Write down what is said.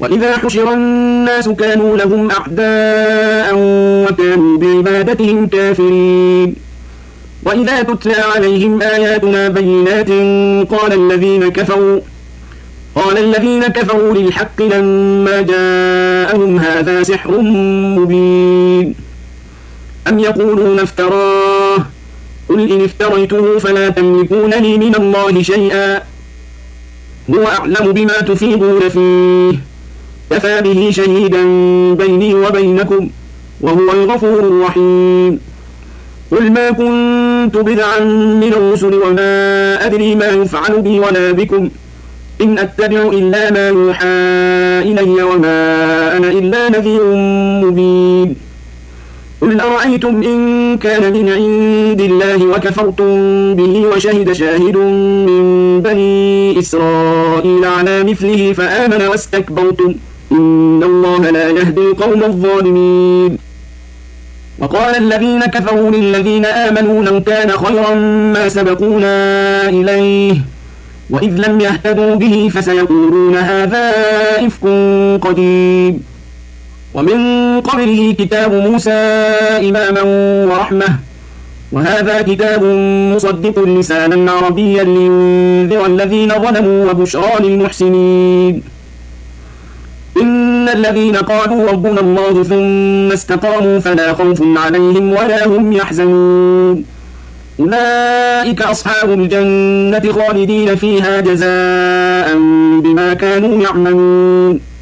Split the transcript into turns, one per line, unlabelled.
وإذا حشر الناس كانوا لهم أعداء وكانوا بعبادتهم كافرين وإذا تتلى عليهم آياتنا بينات قال الذين كفروا للحق لما جاءهم هذا سحر مبين أم يقولون افتراه قل إن افتريته فلا تملكون لي من الله شيئا هو أعلم بما تفيضون فيه كفى به شهيدا بيني وبينكم وهو الغفور الرحيم قل ما كنت بدعا من الرسل وما أدري ما يفعل بي ولا بكم إن أتبع إلا ما يوحى إلي وما أنا إلا نذير مبين قل أرأيتم إن كان من عند الله وكفرتم به وشهد شاهد من بني إسرائيل على مثله فآمن واستكبرتم إن الله لا يهدي القوم الظالمين وقال الذين كفروا للذين آمنوا لو كان خيرا ما سبقونا إليه وإذ لم يهتدوا به فسيقولون هذا إفك قديم ومن قبله كتاب موسى إماما ورحمة وهذا كتاب مصدق لسانا عربيا لينذر الذين ظلموا وبشرى للمحسنين إن الذين قالوا ربنا الله ثم استقاموا فلا خوف عليهم ولا هم يحزنون أولئك أصحاب الجنة خالدين فيها جزاء بما كانوا يعملون